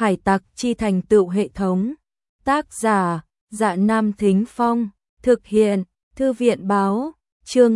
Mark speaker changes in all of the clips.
Speaker 1: Hải tặc chi thành tựu hệ thống. Tác giả, Dạ Nam Thính Phong. Thực hiện, Thư viện báo. Chương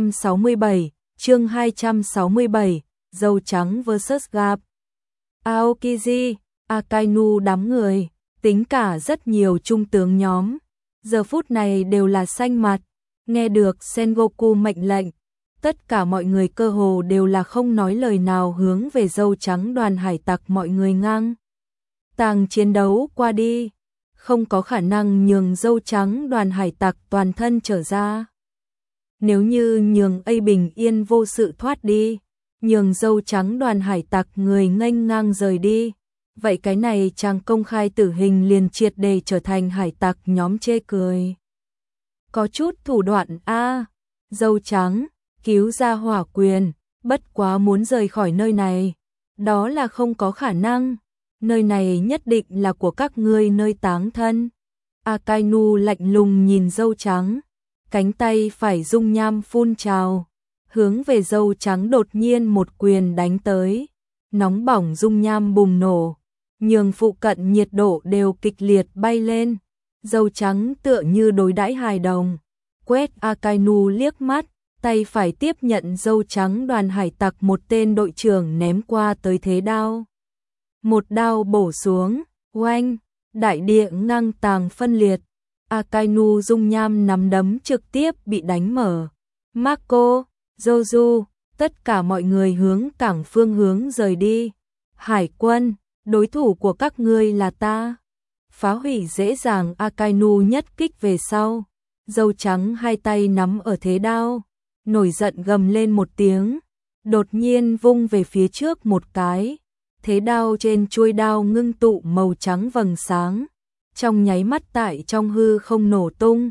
Speaker 1: 267, Dâu trắng vs Garp. Aokiji, Akainu đám người, tính cả rất nhiều trung tướng nhóm, giờ phút này đều là xanh mặt, nghe được Sengoku mệnh lệnh, tất cả mọi người cơ hồ đều là không nói lời nào hướng về dâu trắng đoàn hải tặc mọi người ngang tàng chiến đấu qua đi, không có khả năng nhường dâu trắng đoàn hải tặc toàn thân trở ra. Nếu như nhường A bình yên vô sự thoát đi, nhường dâu trắng đoàn hải tặc người nghênh ngang rời đi, vậy cái này chàng công khai tử hình liền triệt để trở thành hải tặc nhóm chê cười. Có chút thủ đoạn a, dâu trắng, cứu ra hỏa quyền, bất quá muốn rời khỏi nơi này, đó là không có khả năng, nơi này nhất định là của các ngươi nơi táng thân. Akainu lạnh lùng nhìn dâu trắng, cánh tay phải dung nham phun trào, hướng về dâu trắng đột nhiên một quyền đánh tới, nóng bỏng dung nham bùng nổ, nhường phụ cận nhiệt độ đều kịch liệt bay lên, dâu trắng tựa như đối đãi hài đồng, quét Akainu liếc mắt, tay phải tiếp nhận dâu trắng đoàn hải tặc một tên đội trưởng ném qua tới thế đao. Một đao bổ xuống, oanh, đại địa ngang tàng phân liệt, Akainu dung nham nắm đấm trực tiếp bị đánh mở. Marco, Joju, tất cả mọi người hướng cảng phương hướng rời đi. Hải quân, đối thủ của các ngươi là ta. Phá hủy dễ dàng, Akainu nhất kích về sau. Dâu trắng hai tay nắm ở thế đao, nổi giận gầm lên một tiếng, đột nhiên vung về phía trước một cái. Thế đao trên chuôi đao ngưng tụ màu trắng vầng sáng, trong nháy mắt tại trong hư không nổ tung,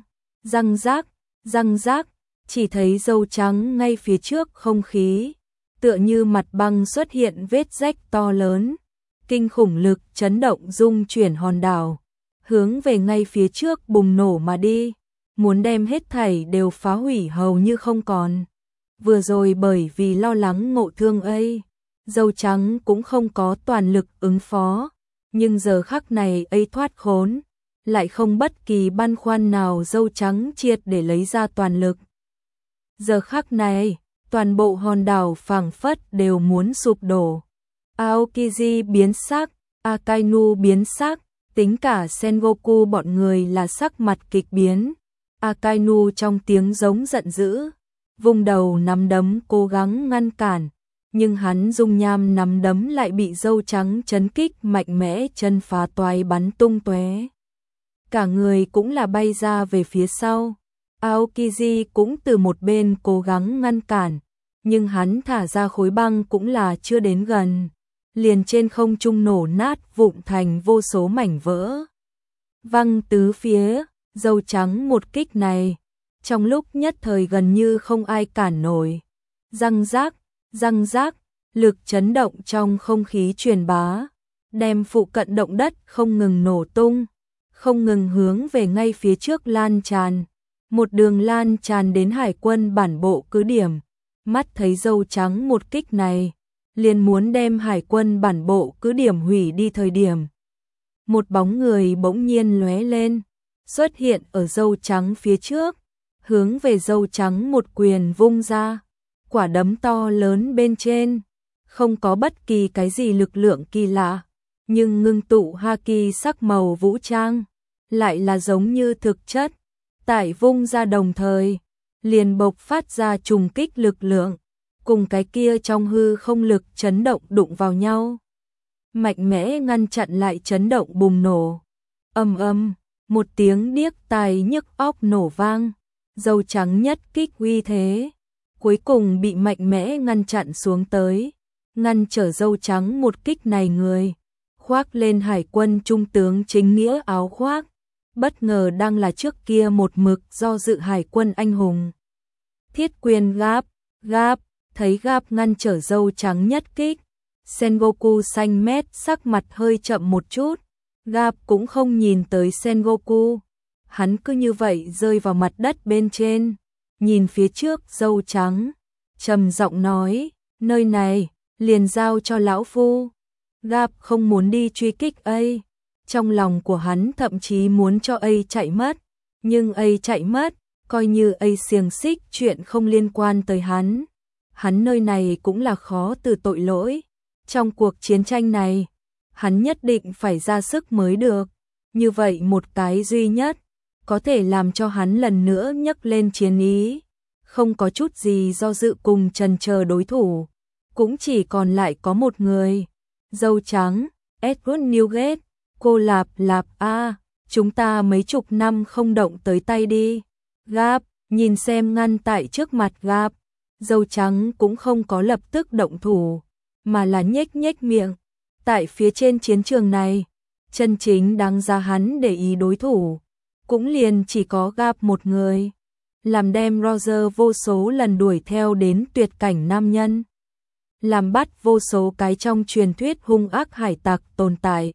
Speaker 1: răng rác, chỉ thấy dâu trắng ngay phía trước không khí, tựa như mặt băng xuất hiện vết rách to lớn, kinh khủng lực chấn động dung chuyển hòn đảo, hướng về ngay phía trước bùng nổ mà đi, muốn đem hết thảy đều phá hủy hầu như không còn. Vừa rồi bởi vì lo lắng ngộ thương ấy, dâu trắng cũng không có toàn lực ứng phó, nhưng giờ khắc này ấy thoát khốn, lại không bất kỳ băn khoăn nào, dâu trắng triệt để lấy ra toàn lực. Giờ khắc này, toàn bộ hòn đảo phảng phất đều muốn sụp đổ. Aokiji biến sắc, Akainu biến sắc, tính cả Sengoku bọn người là sắc mặt kịch biến. Akainu trong tiếng giống giận dữ, vung đầu nắm đấm cố gắng ngăn cản, nhưng hắn dung nham nắm đấm lại bị dâu trắng chấn kích mạnh mẽ, chân phá toái bắn tung tóe. Cả người cũng là bay ra về phía sau. Aokiji cũng từ một bên cố gắng ngăn cản, nhưng hắn thả ra khối băng cũng là chưa đến gần, liền trên không trung nổ nát vụn thành vô số mảnh vỡ. Văng tứ phía, dâu trắng một kích này, trong lúc nhất thời gần như không ai cản nổi. Răng rác, lực chấn động trong không khí truyền bá, đem phụ cận động đất không ngừng nổ tung, không ngừng hướng về ngay phía trước lan tràn, một đường lan tràn đến hải quân bản bộ cứ điểm. Mắt thấy dâu trắng một kích này, liền muốn đem hải quân bản bộ cứ điểm hủy đi thời điểm. Một bóng người bỗng nhiên lóe lên, xuất hiện ở dâu trắng phía trước, hướng về dâu trắng một quyền vung ra. Quả đấm to lớn bên trên, không có bất kỳ cái gì lực lượng kỳ lạ, nhưng ngưng tụ haki sắc màu vũ trang, lại là giống như thực chất, tại vung ra đồng thời, liền bộc phát ra trùng kích lực lượng, cùng cái kia trong hư không lực chấn động đụng vào nhau. Mạnh mẽ ngăn chặn lại chấn động bùng nổ. Ầm, một tiếng điếc tai nhức óc nổ vang, dâu trắng nhất kích uy thế, cuối cùng bị mạnh mẽ ngăn chặn xuống tới, ngăn trở dâu trắng một kích này người, khoác lên hải quân trung tướng chính nghĩa áo khoác, bất ngờ đang là trước kia một mực do dự hải quân anh hùng. Thiết quyền Garp, thấy Garp ngăn trở dâu trắng nhất kích, Sengoku xanh mét sắc mặt hơi chậm một chút, Garp cũng không nhìn tới Sengoku, hắn cứ như vậy rơi vào mặt đất bên trên, nhìn phía trước dâu trắng, trầm giọng nói, nơi này, liền giao cho lão phu. Gap không muốn đi truy kích A. Trong lòng của hắn thậm chí muốn cho A chạy mất, nhưng A chạy mất, coi như A xiềng xích chuyện không liên quan tới hắn. Hắn nơi này cũng là khó từ tội lỗi. Trong cuộc chiến tranh này, hắn nhất định phải ra sức mới được. Như vậy một cái duy nhất, có thể làm cho hắn lần nữa nhấc lên chiến ý. Không có chút gì do dự cùng chần chờ đối thủ. Cũng chỉ còn lại có một người. Dâu trắng, Edward Newgate, cô Lạp a, chúng ta mấy chục năm không động tới tay đi. Gap, nhìn xem ngăn tại trước mặt Gap. Dâu trắng cũng không có lập tức động thủ, mà là nhếch nhếch miệng. Tại phía trên chiến trường này, chân chính đáng giá hắn để ý đối thủ, cũng liền chỉ có Gap một người. Làm đem Roger vô số lần đuổi theo đến tuyệt cảnh nam nhân. Làm bắt vô số cái trong truyền thuyết hung ác hải tặc tồn tại.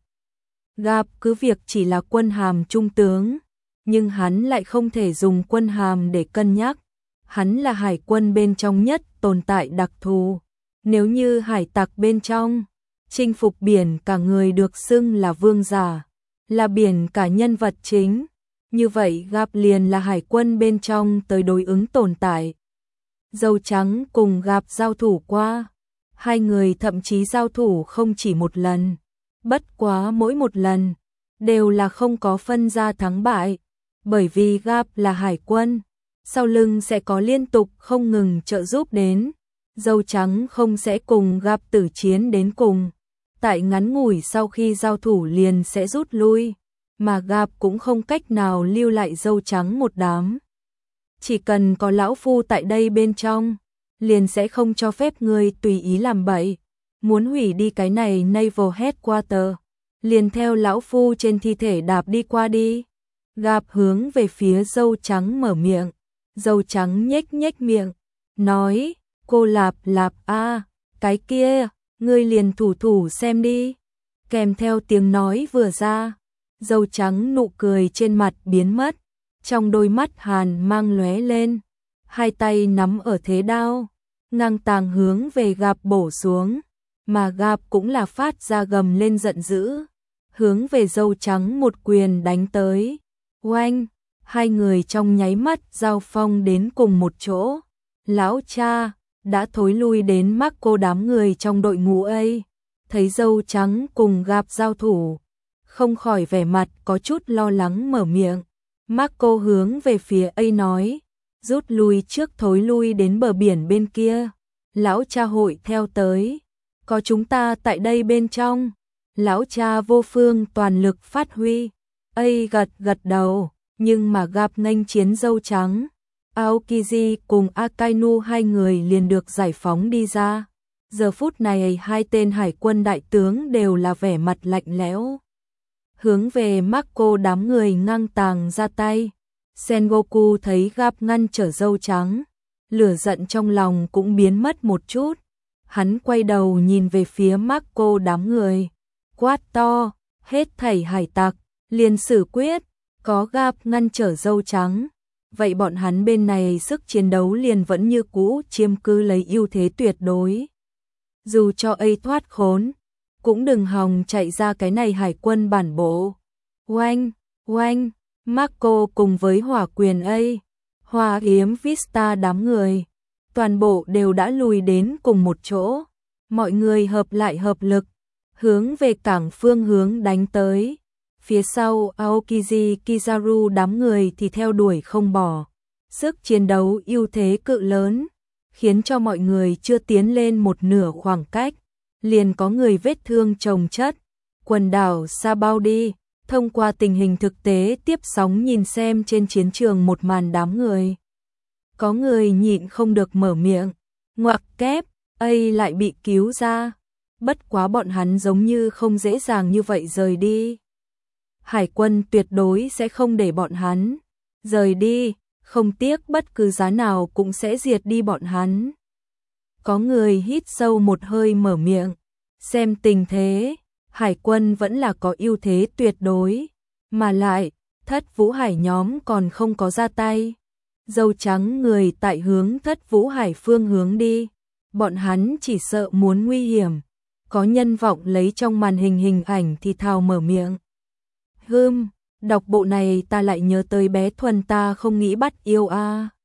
Speaker 1: Gap cứ việc chỉ là quân hàm trung tướng, nhưng hắn lại không thể dùng quân hàm để cân nhắc. Hắn là hải quân bên trong nhất tồn tại đặc thù. Nếu như hải tặc bên trong, chinh phục biển cả người được xưng là vương giả, là biển cả nhân vật chính, như vậy Gap liền là hải quân bên trong tới đối ứng tồn tại. Dâu trắng cùng Gap giao thủ qua, hai người thậm chí giao thủ không chỉ một lần, bất quá mỗi một lần đều là không có phân ra thắng bại, bởi vì Gap là hải quân, sau lưng sẽ có liên tục không ngừng trợ giúp đến. Dâu trắng không sẽ cùng Gap tử chiến đến cùng, tại ngắn ngủi sau khi giao thủ liền sẽ rút lui, mà Gap cũng không cách nào lưu lại dâu trắng một đám. Chỉ cần có lão phu tại đây bên trong, liền sẽ không cho phép ngươi tùy ý làm bậy. Muốn hủy đi cái này Naval Headquarter, liền theo lão phu trên thi thể đạp đi qua đi. Gap hướng về phía dâu trắng mở miệng. Dâu trắng nhếch nhếch miệng, nói, cô Lạp a, cái kia, ngươi liền thủ xem đi. Kèm theo tiếng nói vừa ra, dâu trắng nụ cười trên mặt biến mất, trong đôi mắt hàn mang lóe lên, hai tay nắm ở thế đao, ngang tàng hướng về Gap bổ xuống, mà Gap cũng là phát ra gầm lên giận dữ, hướng về dâu trắng một quyền đánh tới. Oanh, hai người trong nháy mắt giao phong đến cùng một chỗ. Lão cha đã thối lui đến Marco đám người trong đội ngũ A, thấy dâu trắng cùng Gap giao thủ, không khỏi vẻ mặt có chút lo lắng mở miệng. Marco hướng về phía A nói, rút lui trước, thối lui đến bờ biển bên kia. Lão cha hội theo tới, có chúng ta tại đây bên trong. Lão cha vô phương toàn lực phát huy. A gật đầu, nhưng mà Gap nghênh chiến dâu trắng. Aokiji cùng Akainu hai người liền được giải phóng đi ra. Giờ phút này hai tên hải quân đại tướng đều là vẻ mặt lạnh lẽo, hướng về Marco đám người ngang tàng ra tay. Sengoku thấy Gap ngăn trở dâu trắng, lửa giận trong lòng cũng biến mất một chút. Hắn quay đầu nhìn về phía Marco đám người, quát to, hết thảy hải tặc, liền xử quyết. Có Gap ngăn trở dâu trắng, vậy bọn hắn bên này sức chiến đấu liền vẫn như cũ chiếm cứ lấy ưu thế tuyệt đối. Dù cho A thoát khốn, cũng đừng hòng chạy ra cái này hải quân bản bộ. Oanh, Marco cùng với hỏa quyền A, Hoa Yếm Vista đám người, toàn bộ đều đã lùi đến cùng một chỗ. Mọi người hợp lại hợp lực, hướng về cảng phương hướng đánh tới. Phía sau Aokiji Kizaru đám người thì theo đuổi không bỏ. Sức chiến đấu ưu thế cự lớn, khiến cho mọi người chưa tiến lên một nửa khoảng cách, liền có người vết thương chồng chất. Quần đảo Sabaudi, thông qua tình hình thực tế tiếp sóng nhìn xem trên chiến trường một màn đám người. Có người nhịn không được mở miệng, ngoặc kép, A lại bị cứu ra. Bất quá bọn hắn giống như không dễ dàng như vậy rời đi. Hải quân tuyệt đối sẽ không để bọn hắn rời đi, không tiếc bất cứ giá nào cũng sẽ diệt đi bọn hắn. Có người hít sâu một hơi mở miệng, xem tình thế, hải quân vẫn là có ưu thế tuyệt đối, mà lại, Thất Vũ Hải nhóm còn không có ra tay. Dâu trắng người tại hướng Thất Vũ Hải phương hướng đi, bọn hắn chỉ sợ muốn nguy hiểm, có nhân vọng lấy trong màn hình ảnh thì thào mở miệng. Đọc bộ này ta lại nhớ tới bé Thuần ta không nghĩ bắt yêu a.